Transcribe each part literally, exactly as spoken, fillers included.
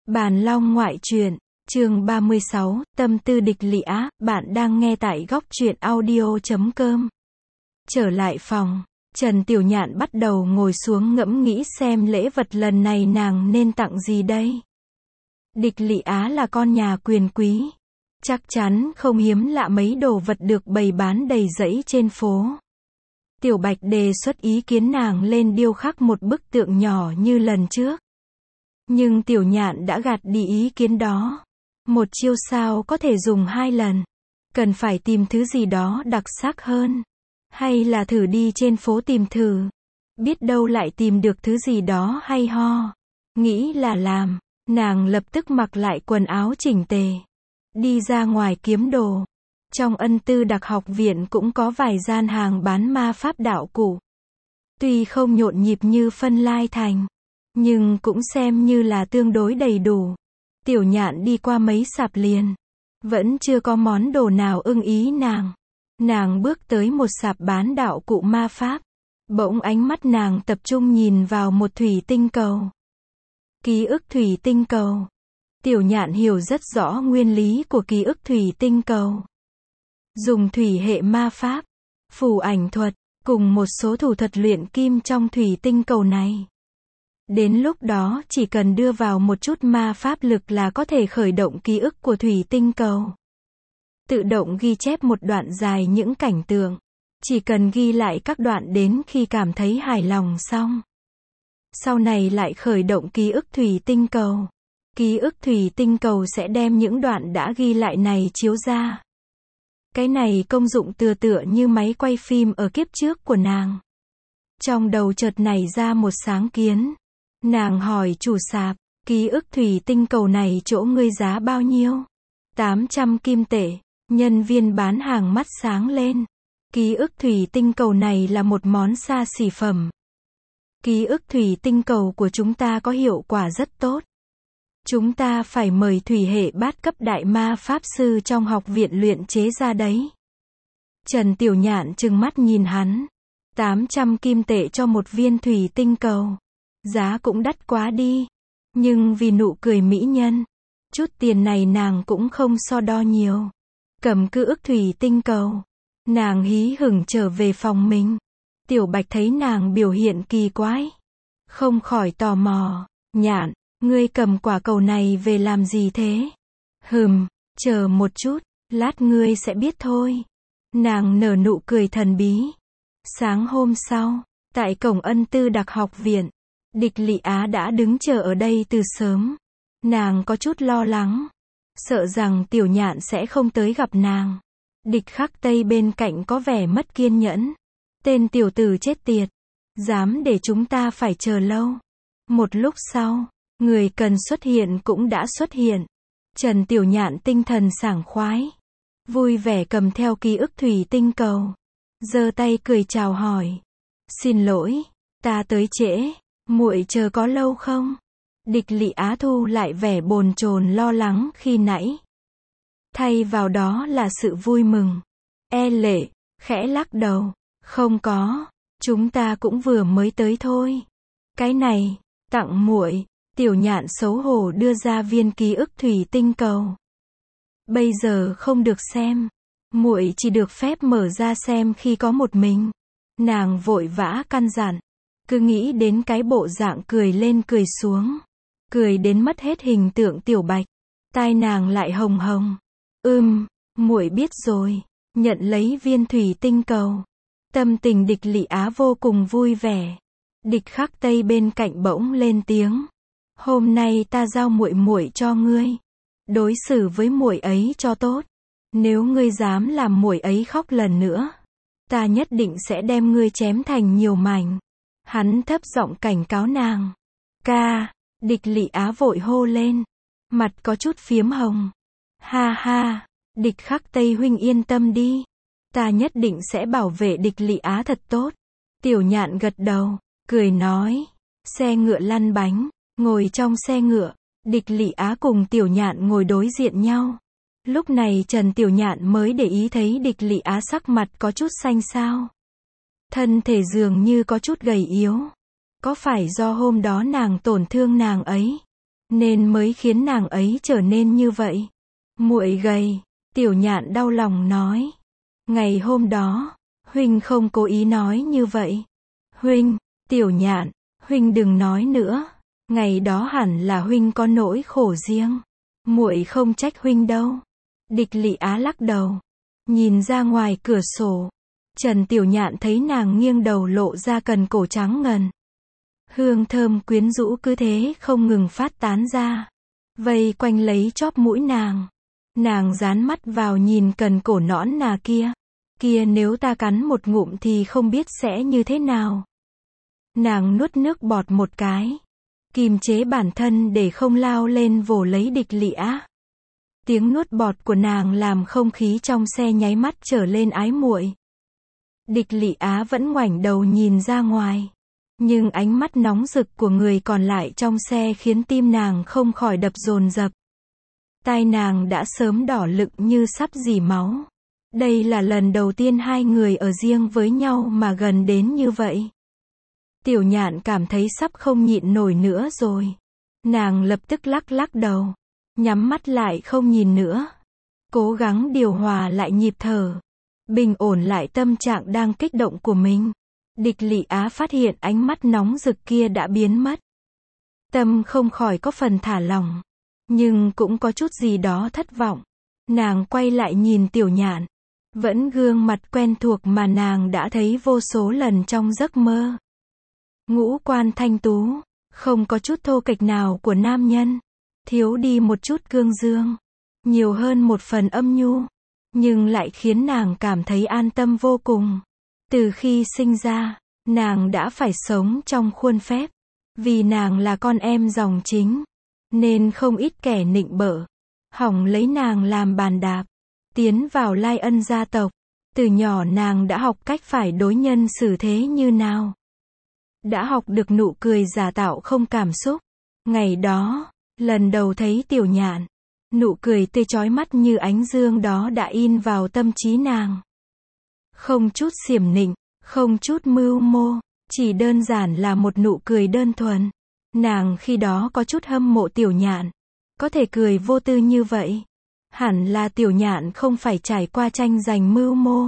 Bàn Long ngoại truyện, chương ba mươi sáu, tâm tư địch lị á, bạn đang nghe tại góc truyện audio chấm com. Trở lại phòng, Trần Tiểu Nhạn bắt đầu ngồi xuống ngẫm nghĩ xem lễ vật lần này nàng nên tặng gì đây. Địch lị á là con nhà quyền quý. Chắc chắn không hiếm lạ mấy đồ vật được bày bán đầy rẫy trên phố. Tiểu Bạch đề xuất ý kiến nàng lên điêu khắc một bức tượng nhỏ như lần trước. Nhưng Tiểu Nhạn đã gạt đi ý kiến đó. Một chiêu sao có thể dùng hai lần. Cần phải tìm thứ gì đó đặc sắc hơn. Hay là thử đi trên phố tìm thử. Biết đâu lại tìm được thứ gì đó hay ho. Nghĩ là làm, nàng lập tức mặc lại quần áo chỉnh tề. Đi ra ngoài kiếm đồ. Trong Ân Tư Đặc học viện cũng có vài gian hàng bán ma pháp đạo cụ. Tuy không nhộn nhịp như Phân Lai Thành, nhưng cũng xem như là tương đối đầy đủ. Tiểu Nhạn đi qua mấy sạp liền. Vẫn chưa có món đồ nào ưng ý nàng. Nàng bước tới một sạp bán đạo cụ ma pháp. Bỗng ánh mắt nàng tập trung nhìn vào một thủy tinh cầu. Ký ức thủy tinh cầu. Tiểu Nhạn hiểu rất rõ nguyên lý của ký ức thủy tinh cầu. Dùng thủy hệ ma pháp, phù ảnh thuật, cùng một số thủ thuật luyện kim trong thủy tinh cầu này. Đến lúc đó chỉ cần đưa vào một chút ma pháp lực là có thể khởi động ký ức của thủy tinh cầu. Tự động ghi chép một đoạn dài những cảnh tượng. Chỉ cần ghi lại các đoạn đến khi cảm thấy hài lòng xong. Sau này lại khởi động ký ức thủy tinh cầu. Ký ức thủy tinh cầu sẽ đem những đoạn đã ghi lại này chiếu ra. Cái này công dụng tựa tựa như máy quay phim ở kiếp trước của nàng. Trong đầu chợt nảy ra một sáng kiến. Nàng hỏi chủ sạp, ký ức thủy tinh cầu này chỗ ngươi giá bao nhiêu? tám trăm kim tệ. Nhân viên bán hàng mắt sáng lên. Ký ức thủy tinh cầu này là một món xa xỉ phẩm. Ký ức thủy tinh cầu của chúng ta có hiệu quả rất tốt. Chúng ta phải mời thủy hệ bát cấp đại ma pháp sư trong học viện luyện chế ra đấy. Trần Tiểu Nhạn trừng mắt nhìn hắn. tám trăm kim tệ cho một viên thủy tinh cầu. Giá cũng đắt quá đi. Nhưng vì nụ cười mỹ nhân, chút tiền này nàng cũng không so đo nhiều. Cầm ký ức thủy tinh cầu. Nàng hí hửng trở về phòng mình. Tiểu Bạch thấy nàng biểu hiện kỳ quái. Không khỏi tò mò. Nhạn, ngươi cầm quả cầu này về làm gì thế? Hừm, chờ một chút, lát ngươi sẽ biết thôi. Nàng nở nụ cười thần bí. Sáng hôm sau, tại cổng Ân Tư Đặc học viện, địch lị á đã đứng chờ ở đây từ sớm. Nàng có chút lo lắng. Sợ rằng Tiểu Nhạn sẽ không tới gặp nàng. Địch Khắc Tây bên cạnh có vẻ mất kiên nhẫn. Tên tiểu tử chết tiệt. Dám để chúng ta phải chờ lâu. Một lúc sau, người cần xuất hiện cũng đã xuất hiện. Trần Tiểu Nhạn tinh thần sảng khoái. Vui vẻ cầm theo ký ức thủy tinh cầu. Giơ tay cười chào hỏi. Xin lỗi, ta tới trễ. Muội chờ có lâu không? Địch lị á thu lại vẻ bồn chồn lo lắng khi nãy. Thay vào đó là sự vui mừng. E lệ, khẽ lắc đầu. Không có, chúng ta cũng vừa mới tới thôi. Cái này, tặng muội. Tiểu Nhạn xấu hổ đưa ra viên ký ức thủy tinh cầu. Bây giờ không được xem. Muội chỉ được phép mở ra xem khi có một mình. Nàng vội vã căn dặn. Cứ nghĩ đến cái bộ dạng cười lên cười xuống. Cười đến mất hết hình tượng Tiểu Bạch. Tai nàng lại hồng hồng. Ừm, muội biết rồi. Nhận lấy viên thủy tinh cầu. Tâm tình địch lị á vô cùng vui vẻ. Địch Khắc Tây bên cạnh bỗng lên tiếng. Hôm nay ta giao muội muội cho ngươi. Đối xử với muội ấy cho tốt. Nếu ngươi dám làm muội ấy khóc lần nữa, ta nhất định sẽ đem ngươi chém thành nhiều mảnh. Hắn thấp giọng cảnh cáo nàng. Ca, địch lị á vội hô lên. Mặt có chút phiếm hồng. Ha ha, địch Khắc Tây huynh yên tâm đi. Ta nhất định sẽ bảo vệ địch lị á thật tốt. Tiểu Nhạn gật đầu, cười nói. Xe ngựa lăn bánh, ngồi trong xe ngựa, địch lị á cùng Tiểu Nhạn ngồi đối diện nhau. Lúc này Trần Tiểu Nhạn mới để ý thấy địch lị á sắc mặt có chút xanh xao. Thân thể dường như có chút gầy yếu. Có phải do hôm đó nàng tổn thương nàng ấy? nên mới khiến nàng ấy trở nên như vậy. Muội gầy, Tiểu Nhạn đau lòng nói. Ngày hôm đó, huynh không cố ý nói như vậy. Huynh, Tiểu Nhạn, huynh đừng nói nữa. Ngày đó hẳn là huynh có nỗi khổ riêng. Muội không trách huynh đâu. Địch Lị Á lắc đầu, nhìn ra ngoài cửa sổ. Trần Tiểu Nhạn thấy nàng nghiêng đầu lộ ra cần cổ trắng ngần. Hương thơm quyến rũ cứ thế không ngừng phát tán ra, vây quanh lấy chóp mũi nàng. Nàng dán mắt vào nhìn cần cổ nõn nà kia. Kia nếu ta cắn một ngụm thì không biết sẽ như thế nào. Nàng nuốt nước bọt một cái, kiềm chế bản thân để không lao lên vồ lấy Địch Lị Á. Tiếng nuốt bọt của nàng làm không khí trong xe nháy mắt trở lên ái muội. Địch Lị Á vẫn ngoảnh đầu nhìn ra ngoài, nhưng ánh mắt nóng rực của người còn lại trong xe khiến tim nàng không khỏi đập dồn dập. Tai nàng đã sớm đỏ lựng như sắp rỉ máu. Đây là lần đầu tiên hai người ở riêng với nhau mà gần đến như vậy. Tiểu Nhạn cảm thấy sắp không nhịn nổi nữa rồi. Nàng lập tức lắc lắc đầu, nhắm mắt lại không nhìn nữa. Cố gắng điều hòa lại nhịp thở, bình ổn lại tâm trạng đang kích động của mình. Địch Lị Á phát hiện ánh mắt nóng rực kia đã biến mất. Tâm không khỏi có phần thả lỏng, nhưng cũng có chút gì đó thất vọng. Nàng quay lại nhìn Tiểu Nhạn, vẫn gương mặt quen thuộc mà nàng đã thấy vô số lần trong giấc mơ. Ngũ quan thanh tú, không có chút thô kệch nào của nam nhân, thiếu đi một chút cương dương, nhiều hơn một phần âm nhu, nhưng lại khiến nàng cảm thấy an tâm vô cùng. Từ khi sinh ra, nàng đã phải sống trong khuôn phép, vì nàng là con em dòng chính, nên không ít kẻ nịnh bợ, hỏng lấy nàng làm bàn đạp, tiến vào Lai Ân gia tộc. Từ nhỏ nàng đã học cách phải đối nhân xử thế như nào. Đã học được nụ cười giả tạo không cảm xúc. Ngày đó, lần đầu thấy Tiểu Nhạn, nụ cười tươi chói mắt như ánh dương đó đã in vào tâm trí nàng. Không chút xiểm nịnh, không chút mưu mô, chỉ đơn giản là một nụ cười đơn thuần. Nàng khi đó có chút hâm mộ Tiểu Nhạn, có thể cười vô tư như vậy. Hẳn là Tiểu Nhạn không phải trải qua tranh giành mưu mô,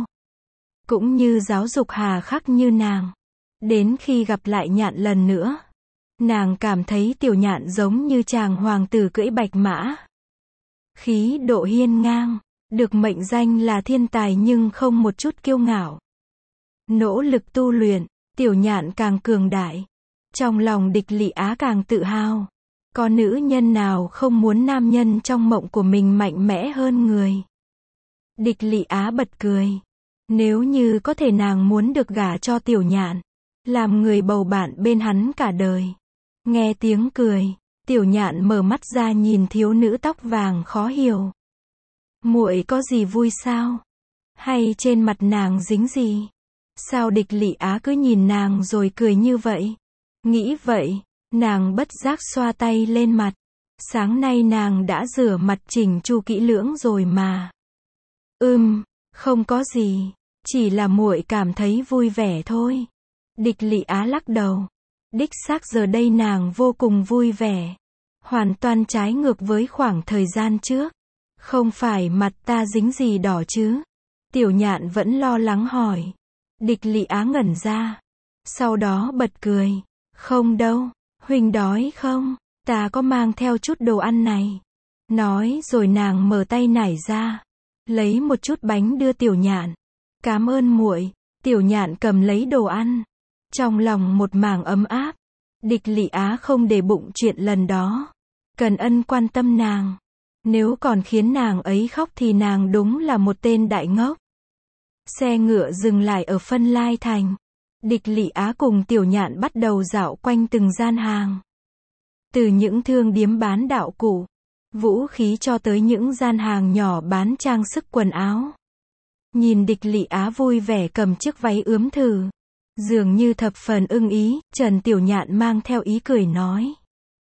cũng như giáo dục hà khắc như nàng. Đến khi gặp lại Nhạn lần nữa, nàng cảm thấy Tiểu Nhạn giống như chàng hoàng tử cưỡi bạch mã. Khí độ hiên ngang, được mệnh danh là thiên tài nhưng không một chút kiêu ngạo. Nỗ lực tu luyện, Tiểu Nhạn càng cường đại. Trong lòng Địch Lị Á càng tự hào. Có nữ nhân nào không muốn nam nhân trong mộng của mình mạnh mẽ hơn người. Địch Lị Á bật cười. Nếu như có thể nàng muốn được gả cho Tiểu Nhạn, làm người bầu bạn bên hắn cả đời. Nghe tiếng cười, Tiểu Nhạn mở mắt ra nhìn thiếu nữ tóc vàng khó hiểu. Muội có gì vui sao? Hay trên mặt nàng dính gì? Sao Địch Lị Á cứ nhìn nàng rồi cười như vậy? Nghĩ vậy, nàng bất giác xoa tay lên mặt. Sáng nay nàng đã rửa mặt chỉnh chu kỹ lưỡng rồi mà. Ừm, không có gì, chỉ là muội cảm thấy vui vẻ thôi. Địch Lị Á lắc đầu. Đích xác giờ đây nàng vô cùng vui vẻ. Hoàn toàn trái ngược với khoảng thời gian trước. Không phải mặt ta dính gì đỏ chứ? Tiểu Nhạn vẫn lo lắng hỏi. Địch Lị Á ngẩn ra. Sau đó bật cười. Không đâu, huynh đói không? Ta có mang theo chút đồ ăn này. Nói rồi nàng mở tay nải ra, lấy một chút bánh đưa Tiểu Nhạn. Cảm ơn muội. Tiểu Nhạn cầm lấy đồ ăn, trong lòng một mảng ấm áp. Địch Lị Á không để bụng chuyện lần đó, cần ân quan tâm nàng. Nếu còn khiến nàng ấy khóc thì nàng đúng là một tên đại ngốc. Xe ngựa dừng lại ở Phân Lai Thành. Địch Lị Á cùng Tiểu Nhạn bắt đầu dạo quanh từng gian hàng. Từ những thương điếm bán đạo cụ, vũ khí cho tới những gian hàng nhỏ bán trang sức quần áo. Nhìn Địch Lị Á vui vẻ cầm chiếc váy ướm thử, dường như thập phần ưng ý, Trần Tiểu Nhạn mang theo ý cười nói.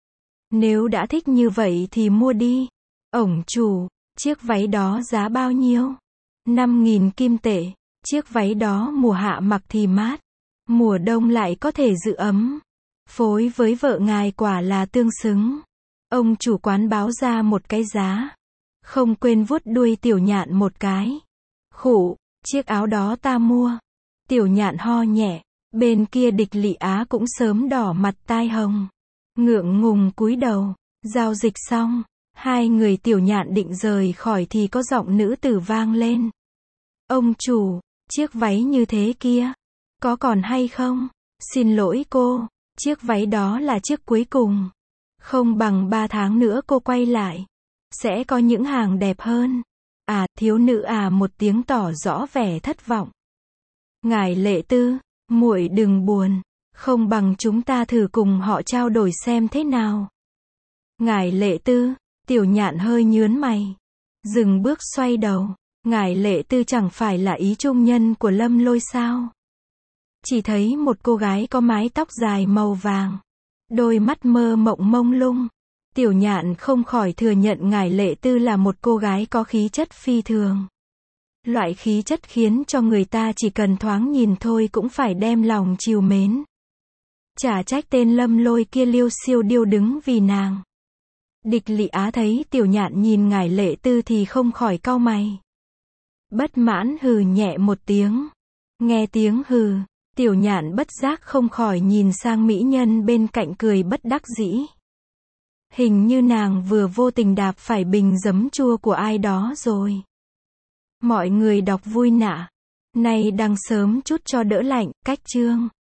Nếu đã thích như vậy thì mua đi. Ổng chủ, chiếc váy đó giá bao nhiêu? năm nghìn kim tệ. Chiếc váy đó mùa hạ mặc thì mát, mùa đông lại có thể giữ ấm. Phối với vợ ngài quả là tương xứng. Ông chủ quán báo ra một cái giá. Không quên vuốt đuôi Tiểu Nhạn một cái. Khụ, chiếc áo đó ta mua. Tiểu Nhạn ho nhẹ. Bên kia Địch Lị Á cũng sớm đỏ mặt tai hồng. Ngượng ngùng cúi đầu. Giao dịch xong. Hai người Tiểu Nhạn định rời khỏi thì có giọng nữ tử vang lên. Ông chủ, chiếc váy như thế kia. Có còn hay không? Xin lỗi cô. Chiếc váy đó là chiếc cuối cùng. Không bằng ba tháng nữa cô quay lại. Sẽ có những hàng đẹp hơn. À, thiếu nữ à một tiếng tỏ rõ vẻ thất vọng. Ngài Lệ Tư, muội đừng buồn. Không bằng chúng ta thử cùng họ trao đổi xem thế nào. Ngài Lệ Tư, Tiểu Nhạn hơi nhướn mày. Dừng bước xoay đầu. Ngài Lệ Tư chẳng phải là ý trung nhân của Lâm Lôi sao? Chỉ thấy một cô gái có mái tóc dài màu vàng. Đôi mắt mơ mộng mông lung. Tiểu Nhạn không khỏi thừa nhận Ngải Lệ Tư là một cô gái có khí chất phi thường. Loại khí chất khiến cho người ta chỉ cần thoáng nhìn thôi cũng phải đem lòng trìu mến. Chả trách tên Lâm Lôi kia liêu xiêu điêu đứng vì nàng. Địch Lị Á thấy Tiểu Nhạn nhìn Ngải Lệ Tư thì không khỏi cau mày. Bất mãn hừ nhẹ một tiếng. Nghe tiếng hừ, Tiểu Nhạn bất giác không khỏi nhìn sang mỹ nhân bên cạnh cười bất đắc dĩ. Hình như nàng vừa vô tình đạp phải bình giấm chua của ai đó rồi. Mọi người đọc vui nạ. Này đăng sớm chút cho đỡ lạnh, cách chương.